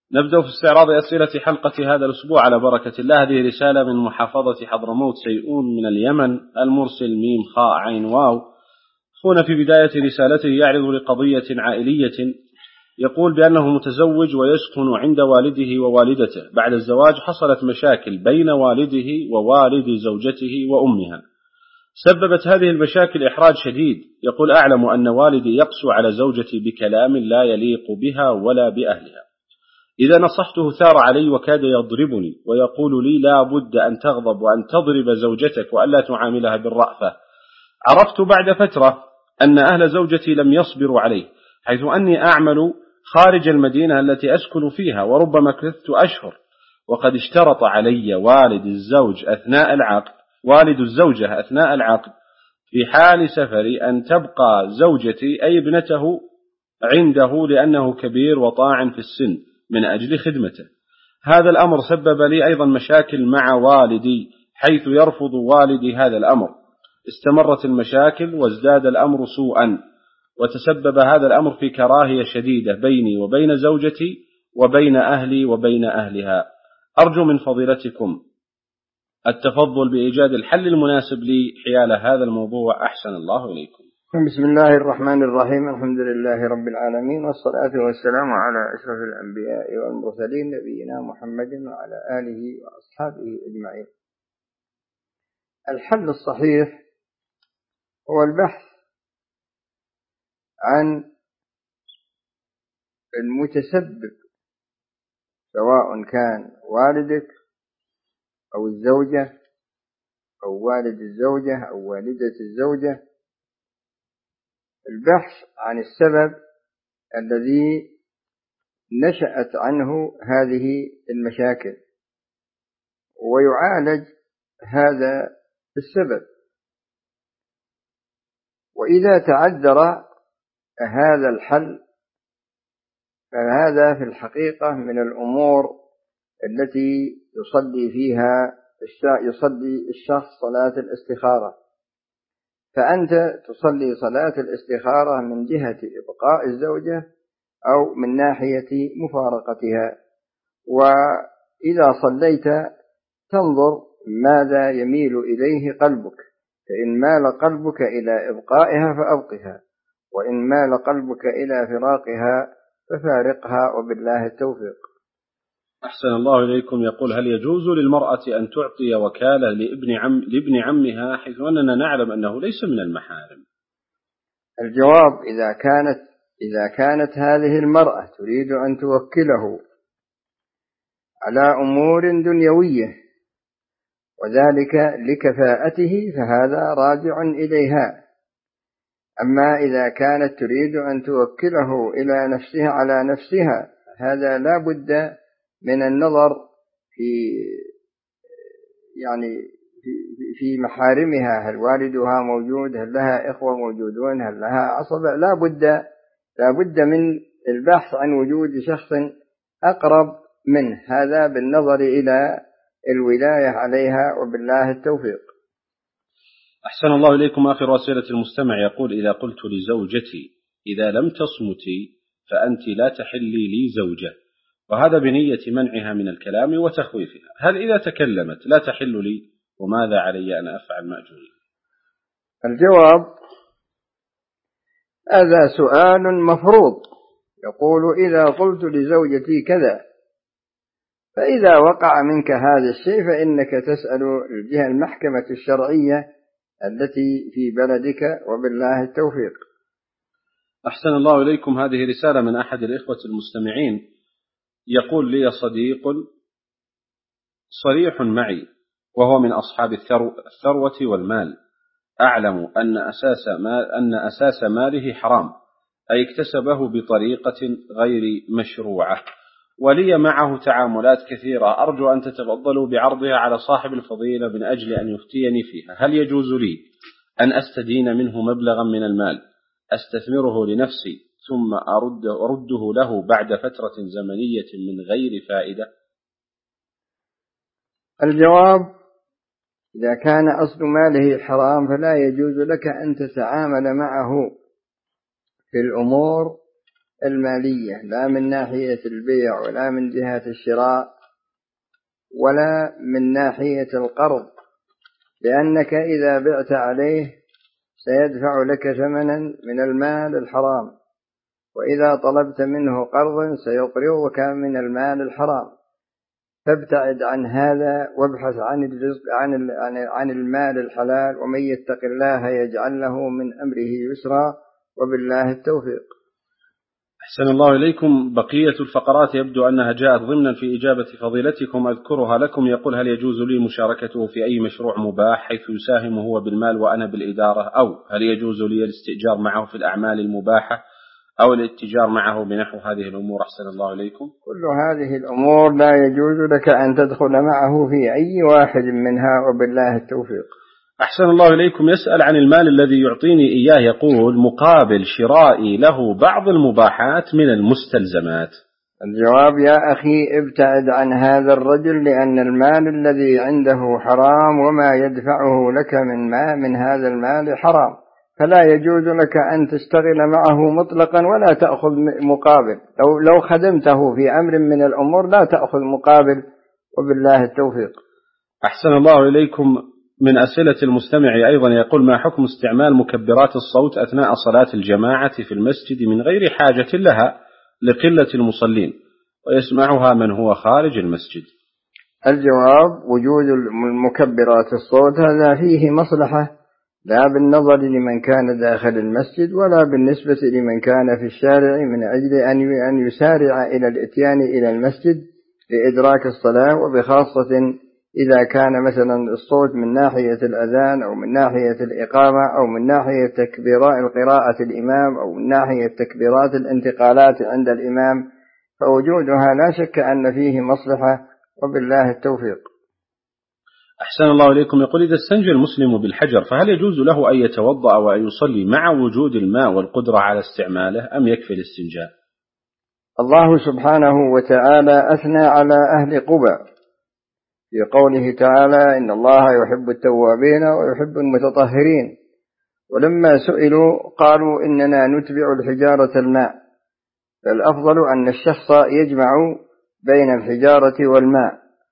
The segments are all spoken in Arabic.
نبدأ في استعراض أسئلة حلقة هذا الأسبوع على بركة الله. هذه رسالة من محافظة حضرموت سيئون من اليمن، المرسل ميم خاء عين واو. أخونا في بداية رسالته يعرض لقضية عائلية، يقول بأنه متزوج ويسكن عند والده ووالدته. بعد الزواج حصلت مشاكل بين والده ووالد زوجته وأمها، سببت هذه المشاكل إحراج شديد. يقول أعلم أن والدي يقسو على زوجتي بكلام لا يليق بها ولا بأهلها. إذا نصحته ثار علي وكاد يضربني ويقول لي لا بد أن تغضب وأن تضرب زوجتك وألا تعاملها بالرأفة. عرفت بعد فترة أن أهل زوجتي لم يصبروا عليه، حيث أني أعمل خارج المدينة التي أسكن فيها، وربما كثت أشهر، وقد اشترط علي والد الزوجة أثناء العقد في حال سفري أن تبقى زوجتي أي ابنته عنده لأنه كبير وطاعن في السن من أجل خدمته. هذا الأمر سبب لي أيضا مشاكل مع والدي، حيث يرفض والدي هذا الأمر. استمرت المشاكل وازداد الأمر سوءا، وتسبب هذا الأمر في كراهية شديدة بيني وبين زوجتي وبين أهلي وبين أهلها. أرجو من فضيلتكم التفضل بإيجاد الحل المناسب لي حيال هذا الموضوع، أحسن الله إليكم. بسم الله الرحمن الرحيم، الحمد لله رب العالمين، والصلاة والسلام على أشرف الأنبياء والمرسلين نبينا محمد وعلى آله وأصحابه أجمعين. الحل الصحيح هو البحث عن المتسبب، سواء كان والدك أو الزوجة أو والد الزوجة أو والدة الزوجة. البحث عن السبب الذي نشأت عنه هذه المشاكل، ويعالج هذا السبب. وإذا تعذر هذا الحل فهذا في الحقيقة من الأمور التي يصلي الشخص صلاة الاستخارة. فأنت تصلي صلاة الاستخارة من جهة إبقاء الزوجة أو من ناحية مفارقتها، وإذا صليت تنظر ماذا يميل إليه قلبك، فإن مال قلبك إلى إبقائها فأبقها، وإن مال قلبك إلى فراقها ففارقها، وبالله التوفيق. أحسن الله إليكم. يقول هل يجوز للمرأة أن تعطي وكالة لابن عمها، حيث أننا نعلم أنه ليس من المحارم؟ الجواب إذا كانت هذه المرأة تريد أن توكله على أمور دنيوية وذلك لكفاءته فهذا راجع إليها. أما إذا كانت تريد أن توكله إلى نفسها على نفسها، هذا لا بد من النظر في محارمها. هل والدها موجود؟ هل لها إخوة موجودون؟ هل لها عصبة؟ لا بد من البحث عن وجود شخص أقرب منه، هذا بالنظر إلى الولاية عليها، وبالله التوفيق. أحسن الله إليكم. آخر رسالة المستمع يقول إذا قلت لزوجتي إذا لم تصمتي فأنت لا تحلي لي زوجة، وهذا بنية منعها من الكلام وتخويفها، هل إذا تكلمت لا تحل لي؟ وماذا علي أن أفعل مأجوري؟ الجواب هذا سؤال مفروض. يقول إذا قلت لزوجتي كذا، فإذا وقع منك هذا الشيء فإنك تسأل الجهة المحكمة الشرعية التي في بلدك، وبالله التوفيق. أحسن الله إليكم. هذه رسالة من أحد الإخوة المستمعين، يقول لي صديق صريح معي وهو من أصحاب الثروة والمال، أعلم أن أساس ماله حرام، أي اكتسبه بطريقة غير مشروعة، ولي معه تعاملات كثيرة، أرجو أن تتفضلوا بعرضها على صاحب الفضيلة من أجل أن يفتيني فيها. هل يجوز لي أن أستدين منه مبلغا من المال أستثمره لنفسي ثم أرده له بعد فترة زمنية من غير فائدة؟ الجواب إذا كان أصل ماله حرام فلا يجوز لك أن تتعامل معه في الأمور المالية، لا من ناحية البيع ولا من جهة الشراء ولا من ناحية القرض، لأنك إذا بعت عليه سيدفع لك ثمنا من المال الحرام، وإذا طلبت منه قرضا سيقرضك من المال الحرام. فابتعد عن هذا وابحث عن الرزق عن المال الحلال، ومن يتق الله يجعل له من أمره يسرا، وبالله التوفيق. أحسن الله إليكم. بقية الفقرات يبدو أنها جاءت ضمنا في إجابة فضيلتكم، أذكرها لكم. يقول: هل يجوز لي مشاركته في أي مشروع مباح حيث يساهم هو بالمال وأنا بالإدارة؟ أو هل يجوز لي الاستئجار معه في الأعمال المباحة أو الاتجار معه بنحو هذه الأمور؟ أحسن الله إليكم. كل هذه الأمور لا يجوز لك أن تدخل معه في أي واحد منها، وبالله التوفيق. أحسن الله إليكم. يسأل عن المال الذي يعطيني إياه، يقول: مقابل شرائي له بعض المباحات من المستلزمات. الجواب: يا أخي ابتعد عن هذا الرجل، لأن المال الذي عنده حرام، وما يدفعه لك من هذا المال حرام، فلا يجوز لك أن تشتغل معه مطلقا ولا تأخذ مقابل. لو خدمته في أمر من الأمور لا تأخذ مقابل، وبالله التوفيق. أحسن الله إليكم. من أسئلة المستمع أيضا يقول: ما حكم استعمال مكبرات الصوت أثناء صلاة الجماعة في المسجد من غير حاجة لها لقلة المصلين، ويسمعها من هو خارج المسجد؟ الجواب: وجود المكبرات الصوت هذا فيه مصلحة، لا بالنظر لمن كان داخل المسجد ولا بالنسبة لمن كان في الشارع، من أجل أن يسارع إلى الإتيان إلى المسجد لإدراك الصلاة، وبخاصة إذا كان مثلا الصوت من ناحية الأذان أو من ناحية الإقامة أو من ناحية تكبيرات قراءة الإمام أو من ناحية تكبيرات الانتقالات عند الإمام، فوجودها لا شك أن فيه مصلحة، وبالله التوفيق. أحسن الله إليكم. يقول: إذا استنجى المسلم بالحجر فهل يجوز له أن يتوضأ وأن يصلي مع وجود الماء والقدرة على استعماله، أم يكفي الاستنجاء؟ الله سبحانه وتعالى أثنى على أهل قبى في قوله تعالى: إن الله يحب التوابين ويحب المتطهرين. ولما سئلوا قالوا: إننا نتبع الحجارة الماء. فالأفضل أن الشخص يجمع بين الحجارة والماء،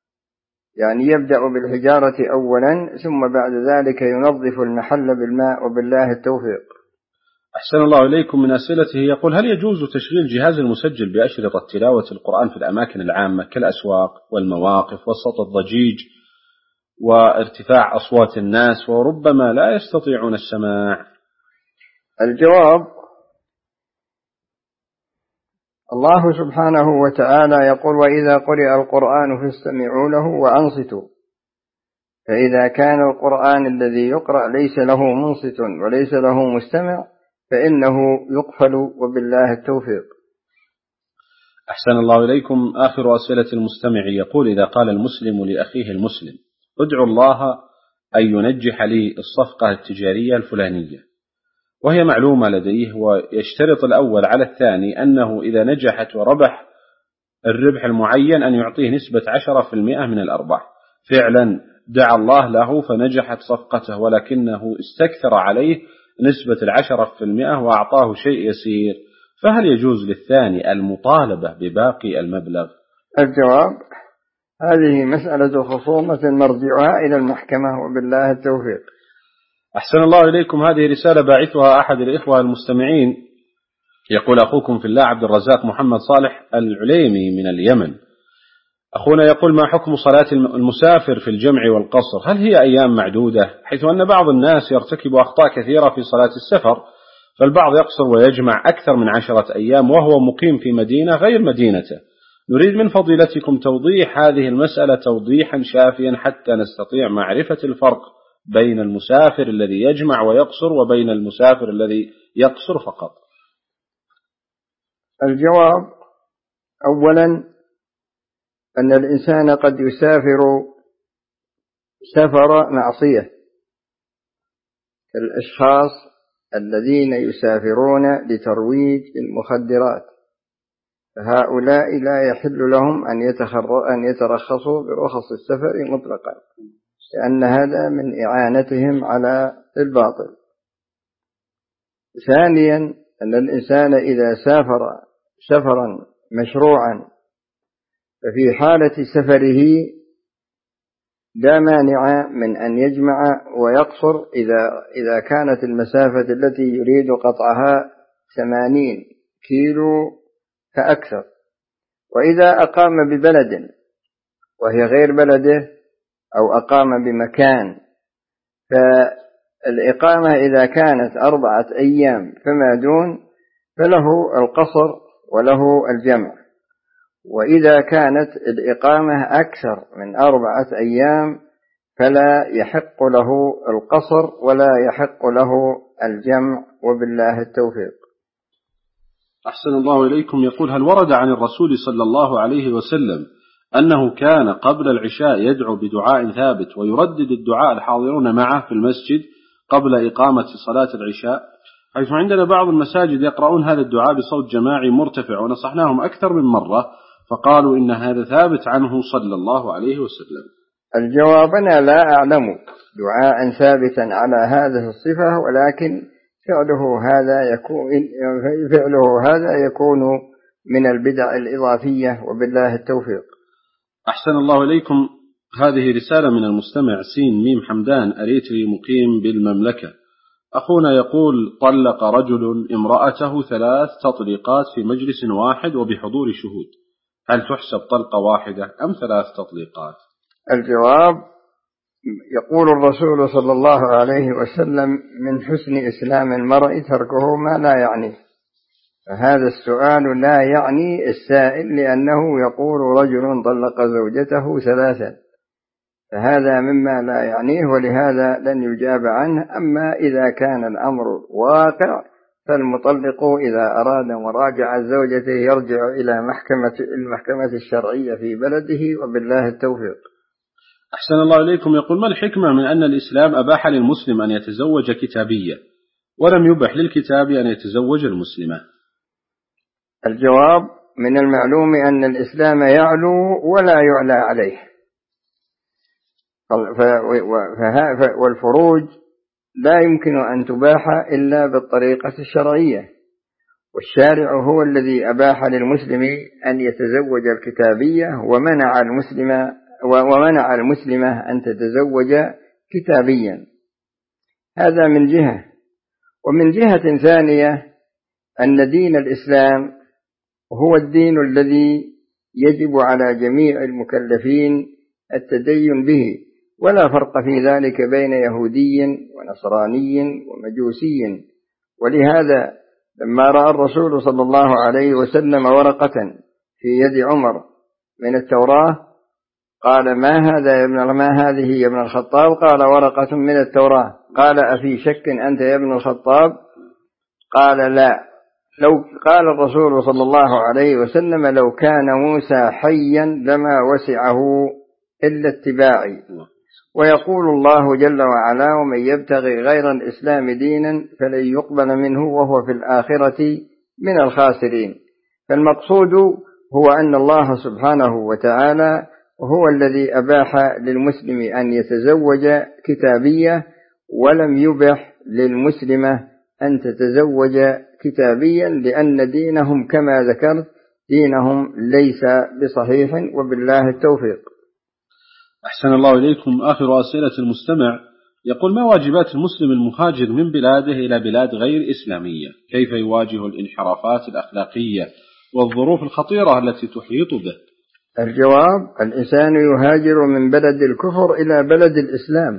يعني يبدأ بالحجارة أولا ثم بعد ذلك ينظف المحل بالماء، وبالله التوفيق. أحسن الله إليكم. من أسئلته يقول: هل يجوز تشغيل جهاز المسجل بأشرطة تلاوة القرآن في الأماكن العامة كالأسواق والمواقف وسط الضجيج وارتفاع أصوات الناس وربما لا يستطيعون السماع؟ الجواب: الله سبحانه وتعالى يقول: وإذا قرئ القرآن فاستمعوا له وأنصتوا. فإذا كان القرآن الذي يقرأ ليس له منصت وليس له مستمع فإنه يقفل، وبالله التوفيق. أحسن الله إليكم. آخر أسئلة المستمع يقول: إذا قال المسلم لأخيه المسلم: ادعو الله أن ينجح لي الصفقة التجارية الفلانية، وهي معلومة لديه، ويشترط الأول على الثاني أنه إذا نجحت وربح الربح المعين أن يعطيه نسبة 10% من الأرباح. فعلا دعا الله له فنجحت صفقته، ولكنه استكثر عليه نسبة 10% وأعطاه شيء يسير، فهل يجوز للثاني المطالبة بباقي المبلغ؟ الجواب: هذه مسألة خصومة مرجعها إلى المحكمة، وبالله التوفيق. أحسن الله إليكم. هذه رسالة باعثها أحد الإخوة المستمعين، يقول: أخوكم في الله عبد الرزاق محمد صالح العليمي من اليمن. أخونا يقول: ما حكم صلاة المسافر في الجمع والقصر؟ هل هي أيام معدودة؟ حيث أن بعض الناس يرتكب أخطاء كثيرة في صلاة السفر، فالبعض يقصر ويجمع أكثر من 10 أيام وهو مقيم في مدينة غير مدينته. نريد من فضيلتكم توضيح هذه المسألة توضيحا شافيا حتى نستطيع معرفة الفرق بين المسافر الذي يجمع ويقصر وبين المسافر الذي يقصر فقط. الجواب: أولا أن الإنسان قد يسافر سفر معصية، كالأشخاص الذين يسافرون لترويج المخدرات، فهؤلاء لا يحل لهم أن يترخصوا برخص السفر مطلقا، لأن هذا من إعانتهم على الباطل. ثانيا أن الإنسان إذا سافر سفرا مشروعا ففي حالة سفره لا مانع من أن يجمع ويقصر إذا كانت المسافة التي يريد قطعها 80 كيلو فأكثر. وإذا أقام ببلد وهي غير بلده أو أقام بمكان، فالإقامة إذا كانت 4 أيام فما دون فله القصر وله الجمع، وإذا كانت الإقامة أكثر من 4 أيام فلا يحق له القصر ولا يحق له الجمع، وبالله التوفيق. أحسن الله إليكم. يقول: هل ورد عن الرسول صلى الله عليه وسلم أنه كان قبل العشاء يدعو بدعاء ثابت ويردد الدعاء الحاضرون معه في المسجد قبل إقامة صلاة العشاء، حيث عندنا بعض المساجد يقرؤون هذا الدعاء بصوت جماعي مرتفع ونصحناهم أكثر من مرة فقالوا إن هذا ثابت عنه صلى الله عليه وسلم؟ الجواب: أنا لا أعلم دعاء ثابتا على هذه الصفة، ولكن فعله هذا يكون من البدع الإضافية، وبالله التوفيق. أحسن الله إليكم. هذه رسالة من المستمع سين ميم حمدان أريتري مقيم بالمملكة. أخونا يقول: طلق رجل امرأته 3 تطليقات في مجلس واحد وبحضور شهود، هل تحسب طلقة واحدة أم 3 تطليقات؟ الجواب: يقول الرسول صلى الله عليه وسلم: من حسن إسلام المرء تركه ما لا يعنيه. فهذا السؤال لا يعني السائل، لأنه يقول رجل طلق زوجته 3، فهذا مما لا يعنيه، ولهذا لن يجاب عنه. أما إذا كان الأمر واقع فالمطلق إذا أراد مراجعة زوجته يرجع إلى المحكمة الشرعية في بلده، وبالله التوفيق. أحسن الله إليكم. يقول: ما الحكمة من أن الإسلام أباح للمسلم أن يتزوج كتابية ولم يبح للكتاب أن يتزوج المسلمة؟ الجواب: من المعلوم أن الإسلام يعلو ولا يعلى عليه، والفروج لا يمكن أن تباح إلا بالطريقة الشرعية، والشارع هو الذي أباح للمسلم أن يتزوج الكتابية ومنع المسلمة أن تتزوج كتابيا. هذا من جهة. ومن جهة ثانية أن دين الإسلام هو الدين الذي يجب على جميع المكلفين التدين به، ولا فرق في ذلك بين يهودي ونصراني ومجوسي. ولهذا لما رأى الرسول صلى الله عليه وسلم ورقة في يد عمر من التوراة قال: ما هذه يا ابن الخطاب؟ قال: ورقة من التوراة. قال: أفي شك أنت يا ابن الخطاب؟ قال: لا. قال الرسول صلى الله عليه وسلم: لو كان موسى حيا لما وسعه إلا اتباعي. ويقول الله جل وعلا: ومن يبتغي غير الإسلام دينا فلن يقبل منه وهو في الآخرة من الخاسرين. فالمقصود هو أن الله سبحانه وتعالى هو الذي أباح للمسلم أن يتزوج كتابية، ولم يبح للمسلمة أن تتزوج كتابيا، لأن دينهم كما ذكرت دينهم ليس بصحيح، وبالله التوفيق. أحسن الله إليكم. آخر أسئلة المستمع يقول: ما واجبات المسلم المهاجر من بلاده إلى بلاد غير إسلامية؟ كيف يواجه الانحرافات الأخلاقية والظروف الخطيرة التي تحيط به؟ الجواب: الإنسان يهاجر من بلد الكفر إلى بلد الإسلام،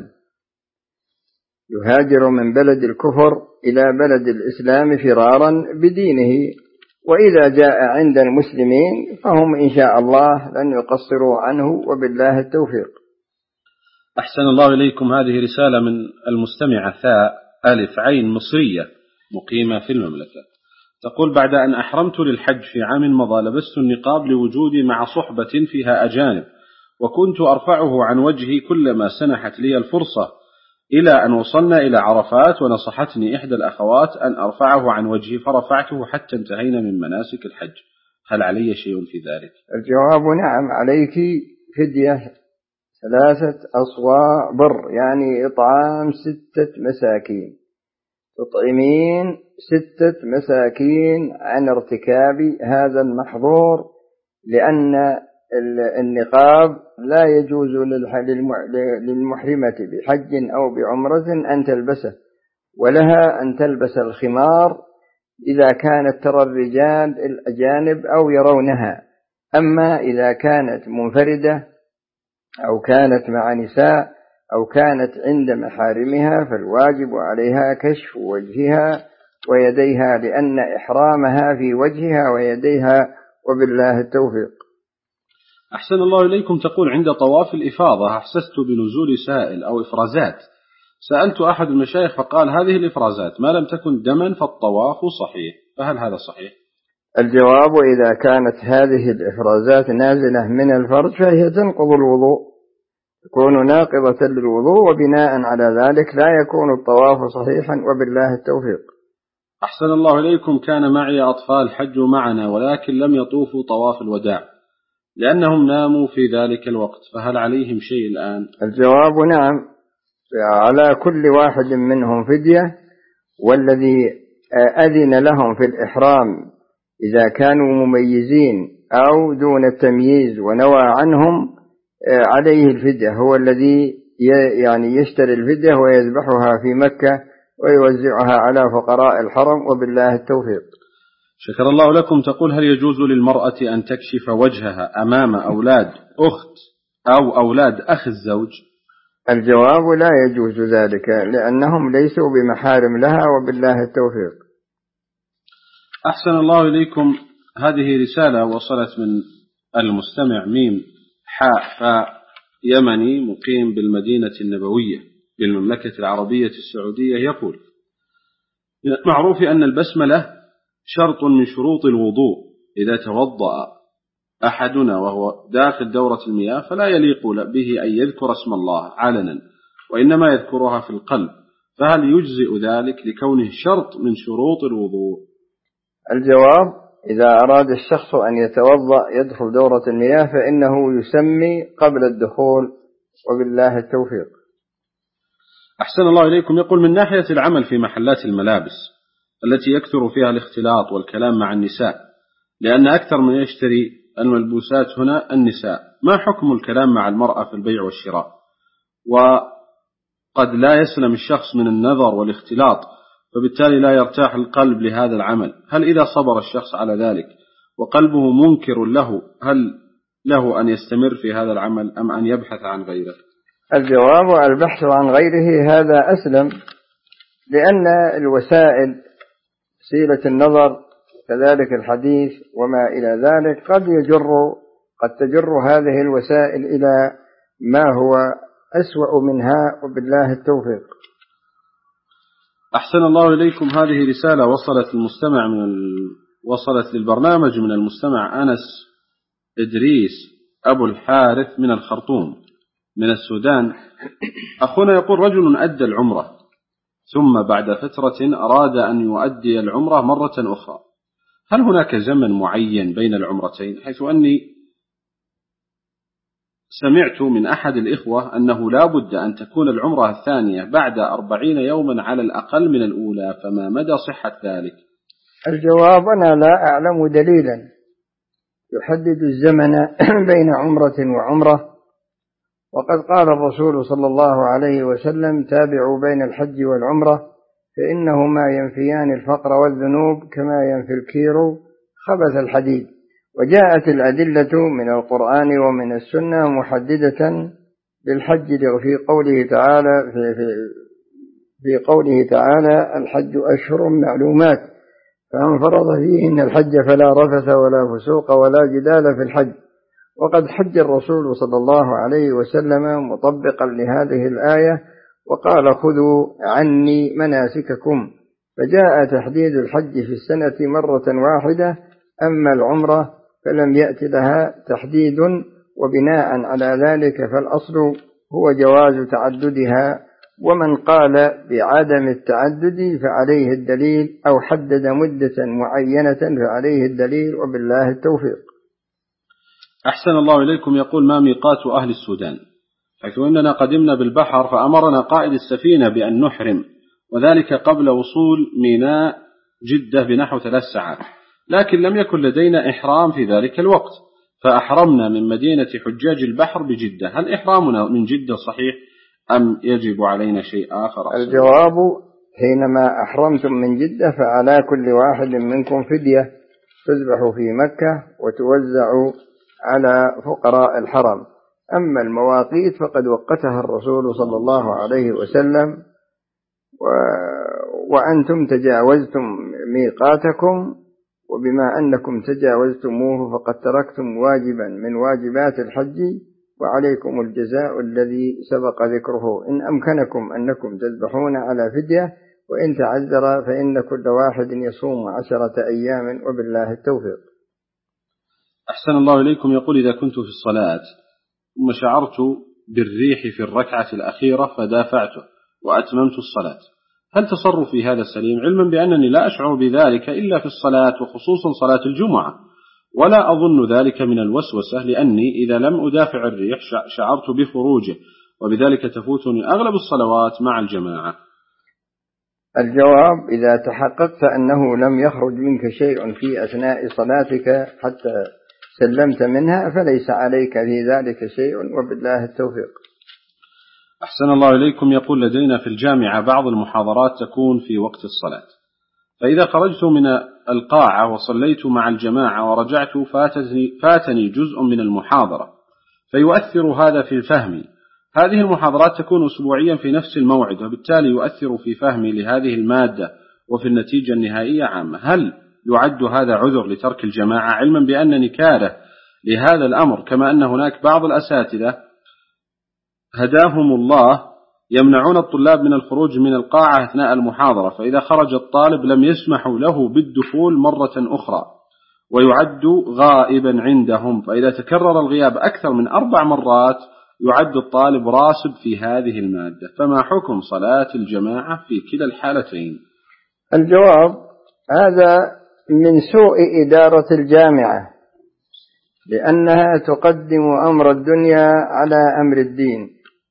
يهاجر من بلد الكفر إلى بلد الإسلام فرارا بدينه، وإذا جاء عند المسلمين فهم إن شاء الله لن يقصروا عنه، وبالله التوفيق. أحسن الله إليكم. هذه رسالة من المستمعة ثاء ألف عين مصرية مقيمة في المملكة. تقول: بعد أن أحرمت للحج في عام مضى لبست النقاب لوجودي مع صحبة فيها أجانب، وكنت أرفعه عن وجهي كلما سنحت لي الفرصة، إلى أن وصلنا إلى عرفات ونصحتني إحدى الأخوات أن أرفعه عن وجهي فرفعته حتى انتهينا من مناسك الحج، هل علي شيء في ذلك؟ الجواب: نعم، عليك فدية 3 أصواع بر، يعني إطعام 6 مساكين، تطعمين 6 مساكين عن ارتكاب هذا المحظور، لأن النقاب لا يجوز للمحرمة بحج أو بعمرة أن تلبسه، ولها أن تلبس الخمار إذا كانت ترى الرجال الأجانب أو يرونها. أما إذا كانت منفردة أو كانت مع نساء أو كانت عند محارمها فالواجب عليها كشف وجهها ويديها، لأن إحرامها في وجهها ويديها، وبالله التوفيق. أحسن الله إليكم. تقول عند طواف الإفاضة أحسست بنزول سائل أو إفرازات، سألت أحد المشايخ فقال هذه الإفرازات ما لم تكن دما فالطواف صحيح، فهل هذا صحيح؟ الجواب: إذا كانت هذه الإفرازات نازلة من الفرج فهي تنقض الوضوء، تكون ناقضة للوضوء، وبناء على ذلك لا يكون الطواف صحيحا، وبالله التوفيق. أحسن الله إليكم. كان معي أطفال حجوا معنا ولكن لم يطوفوا طواف الوداع لأنهم ناموا في ذلك الوقت، فهل عليهم شيء الآن؟ الجواب: نعم، على كل واحد منهم فدية، والذي أذن لهم في الإحرام إذا كانوا مميزين أو دون التمييز ونوى عنهم عليه الفدية، هو الذي يعني يشتري الفدية ويذبحها في مكة ويوزعها على فقراء الحرم، وبالله التوفيق. شكر الله لكم. تقول هل يجوز للمرأة أن تكشف وجهها أمام أولاد أخت أو أولاد أخ الزوج؟ الجواب: لا يجوز ذلك، لأنهم ليسوا بمحارم لها، وبالله التوفيق. أحسن الله إليكم. هذه رسالة وصلت من المستمع ميم حاء فاء يمني مقيم بالمدينة النبوية بالمملكة العربية السعودية. يقول: معروف أن البسملة شرط من شروط الوضوء، إذا توضأ أحدنا وهو داخل دورة المياه فلا يليق به أن يذكر اسم الله علنا، وإنما يذكرها في القلب، فهل يجزئ ذلك لكونه شرط من شروط الوضوء؟ الجواب: إذا أراد الشخص أن يتوضأ يدخل دورة المياه فإنه يسمي قبل الدخول، وبالله التوفيق. أحسن الله إليكم. يقول: من ناحية العمل في محلات الملابس التي يكثر فيها الاختلاط والكلام مع النساء، لأن أكثر من يشتري الملبوسات هنا النساء، ما حكم الكلام مع المرأة في البيع والشراء؟ وقد لا يسلم الشخص من النظر والاختلاط، فبالتالي لا يرتاح القلب لهذا العمل، هل إذا صبر الشخص على ذلك وقلبه منكر له هل له أن يستمر في هذا العمل أم أن يبحث عن غيره؟ الجواب: البحث عن غيره هذا أسلم، لأن الوسائل وسيلة النظر كذلك الحديث وما إلى ذلك قد تجر هذه الوسائل إلى ما هو أسوأ منها، وبالله التوفيق. أحسن الله إليكم. هذه رسالة وصلت للبرنامج من المستمع أنس إدريس أبو الحارث من الخرطوم من السودان. أخونا يقول: رجل أدى العمرة ثم بعد فترة أراد أن يؤدي العمرة مرة أخرى، هل هناك زمن معين بين العمرتين؟ حيث أني سمعت من أحد الإخوة أنه لا بد أن تكون العمرة الثانية بعد 40 يوما على الأقل من الأولى، فما مدى صحة ذلك؟ الجواب: أنا لا أعلم دليلا يحدد الزمن بين عمرة وعمرة، وقد قال الرسول صلى الله عليه وسلم: تابعوا بين الحج والعمرة فإنهما ينفيان الفقر والذنوب كما ينفي الكير خبث الحديد. وجاءت الأدلة من القرآن ومن السنة محددة بالحج في قوله تعالى: الحج أشهر معلومات، فمن فرض فيهن الحج فلا رفث ولا فسوق ولا جدال في الحج. وقد حج الرسول صلى الله عليه وسلم مطبقا لهذه الآية وقال: خذوا عني مناسككم، فجاء تحديد الحج في السنة مرة واحدة، أما العمرة فلم يأت لها تحديد، وبناء على ذلك فالأصل هو جواز تعددها، ومن قال بعدم التعدد فعليه الدليل، أو حدد مدة معينة فعليه الدليل، وبالله التوفيق. أحسن الله إليكم. يقول: ما ميقات أهل السودان؟ حيث أننا قدمنا بالبحر فأمرنا قائد السفينة بأن نحرم، وذلك قبل وصول ميناء جدة بنحو 3 ساعات، لكن لم يكن لدينا إحرام في ذلك الوقت، فأحرمنا من مدينة حجاج البحر بجدة. هل إحرامنا من جدة صحيح أم يجب علينا شيء آخر؟ الجواب: حينما أحرمتم من جدة فعلى كل واحد منكم فدية تذبح في مكة وتوزع على فقراء الحرم. أما المواقيت فقد وقتها الرسول صلى الله عليه وسلم، وأنتم تجاوزتم ميقاتكم، وبما أنكم تجاوزتموه فقد تركتم واجبا من واجبات الحج، وعليكم الجزاء الذي سبق ذكره. إن أمكنكم أنكم تذبحون على فدية، وإن تعذر فإن كل واحد يصوم 10 أيام، وبالله التوفيق. أحسن الله إليكم. يقول: إذا كنت في الصلاة ثم شعرت بالريح في الركعة الأخيرة فدافعته وأتممت الصلاة، هل تصرفي هذا سليم؟ علما بأنني لا أشعر بذلك إلا في الصلاة، وخصوصا صلاة الجمعة، ولا أظن ذلك من الوسوسة، لأني إذا لم أدافع الريح شعرت بخروجه، وبذلك تفوتني أغلب الصلوات مع الجماعة. الجواب: إذا تحققت أنه لم يخرج منك شيء في أثناء صلاتك حتى سلمت منها فليس عليك في ذلك شيء، وبالله التوفيق. أحسن الله إليكم. يقول: لدينا في الجامعة بعض المحاضرات تكون في وقت الصلاة، فإذا خرجت من القاعة وصليت مع الجماعة ورجعت فاتني جزء من المحاضرة، فيؤثر هذا في فهمي. هذه المحاضرات تكون أسبوعيا في نفس الموعد، وبالتالي يؤثر في فهمي لهذه المادة وفي النتيجة النهائية عامة. هل يعد هذا عذر لترك الجماعة، علما بأنني كاره لهذا الأمر، كما أن هناك بعض الأساتذة هداهم الله يمنعون الطلاب من الخروج من القاعة أثناء المحاضرة، فإذا خرج الطالب لم يسمحوا له بالدخول مرة أخرى، ويعد غائبا عندهم، فإذا تكرر الغياب أكثر من 4 مرات يعد الطالب راسب في هذه المادة. فما حكم صلاة الجماعة في كلا الحالتين؟ الجواب: هذا من سوء إدارة الجامعة، لأنها تقدم أمر الدنيا على أمر الدين،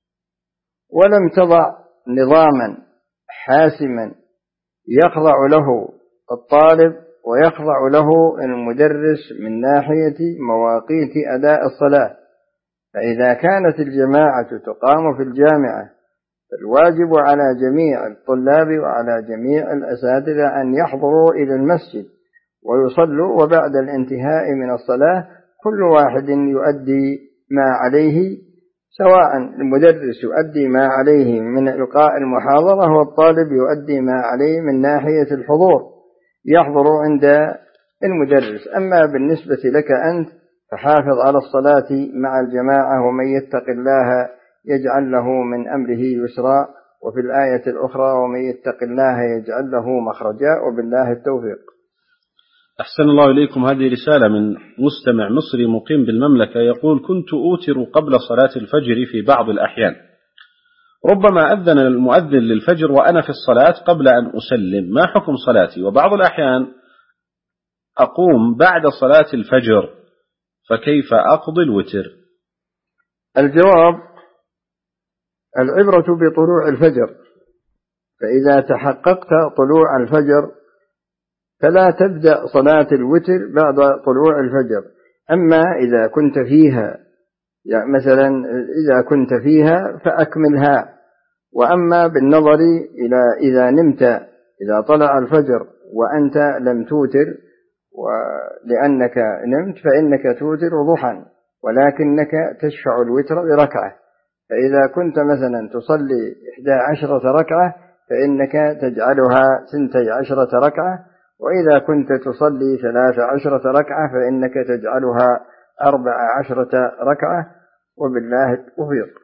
ولم تضع نظاما حاسما يخضع له الطالب ويخضع له المدرس من ناحية مواقيت أداء الصلاة. فإذا كانت الجماعة تقام في الجامعة فالواجب على جميع الطلاب وعلى جميع الأساتذة أن يحضروا إلى المسجد ويصلوا، وبعد الانتهاء من الصلاة كل واحد يؤدي ما عليه، سواء المدرس يؤدي ما عليه من إلقاء المحاضرة والطالب يؤدي ما عليه من ناحية الحضور، يحضر عند المدرس. أما بالنسبة لك أنت فحافظ على الصلاة مع الجماعة، ومن يتق الله يجعل له من أمره يسرا، وفي الآية الأخرى: ومن يتق الله يجعل له مخرجا، وبالله التوفيق. أحسن الله إليكم. هذه رسالة من مستمع مصري مقيم بالمملكة، يقول: كنت أوتر قبل صلاة الفجر في بعض الأحيان، ربما أذن المؤذن للفجر وأنا في الصلاة قبل أن أسلم، ما حكم صلاتي؟ وبعض الأحيان أقوم بعد صلاة الفجر، فكيف أقضي الوتر؟ الجواب: العبرة بطلوع الفجر، فإذا تحققت طلوع الفجر فلا تبدأ صلاة الوتر بعد طلوع الفجر. أما إذا كنت فيها، يعني مثلا إذا كنت فيها فأكملها. وأما بالنظر إلى إذا نمت إذا طلع الفجر وأنت لم توتر ولأنك نمت فإنك توتر ضحى، ولكنك تشفع الوتر بركعة. فإذا كنت مثلا تصلي 11 ركعة فإنك تجعلها 12 ركعة، وإذا كنت تصلي 13 ركعة فإنك تجعلها 14 ركعة، وبالله التوفيق.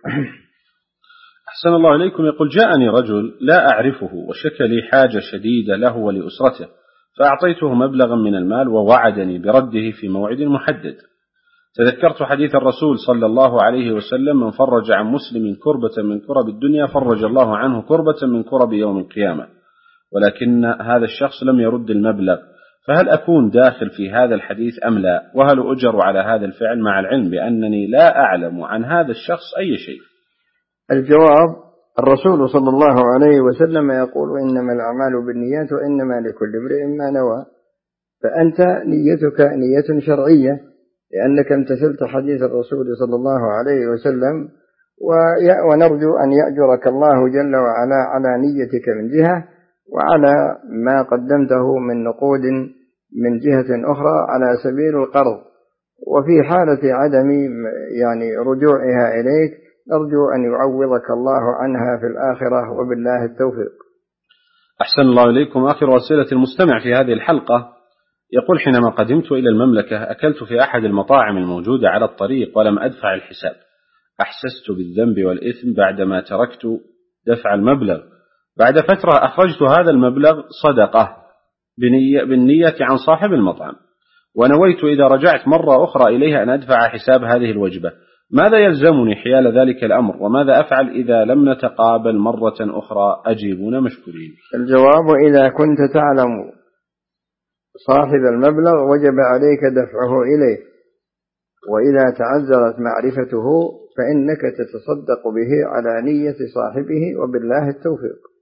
أحسن الله إليكم. يقول: جاءني رجل لا أعرفه وشكى لي حاجة شديدة له ولأسرته، فأعطيته مبلغا من المال ووعدني برده في موعد محدد. تذكرت حديث الرسول صلى الله عليه وسلم: من فرج عن مسلم كربة من كرب الدنيا فرج الله عنه كربة من كرب يوم القيامة، ولكن هذا الشخص لم يرد المبلغ، فهل أكون داخل في هذا الحديث أم لا؟ وهل أجر على هذا الفعل مع العلم بأنني لا أعلم عن هذا الشخص أي شيء؟ الجواب: الرسول صلى الله عليه وسلم يقول إنما الأعمال بالنيات وإنما لكل امرئ ما نوى. فأنت نيتك نية شرعية لأنك امتثلت حديث الرسول صلى الله عليه وسلم، ونرجو أن يأجرك الله جل وعلا على نيتك من جهة، وعلى ما قدمته من نقود من جهة أخرى على سبيل القرض. وفي حالة عدم رجوعها إليك نرجو أن يعوضك الله عنها في الآخرة، وبالله التوفيق. أحسن الله إليكم. آخر أسئلة المستمع في هذه الحلقة يقول: حينما قدمت إلى المملكة أكلت في أحد المطاعم الموجودة على الطريق ولم أدفع الحساب. أحسست بالذنب والإثم بعدما تركت دفع المبلغ. بعد فترة أخرجت هذا المبلغ صدقة بالنية عن صاحب المطعم، ونويت إذا رجعت مرة أخرى إليها أن أدفع حساب هذه الوجبة. ماذا يلزمني حيال ذلك الأمر؟ وماذا أفعل إذا لم نتقابل مرة أخرى؟ أجيبون مشكورين. الجواب: إذا كنت تعلم صاحب المبلغ وجب عليك دفعه إليه، وإذا تعذرت معرفته فإنك تتصدق به على نية صاحبه، وبالله التوفيق.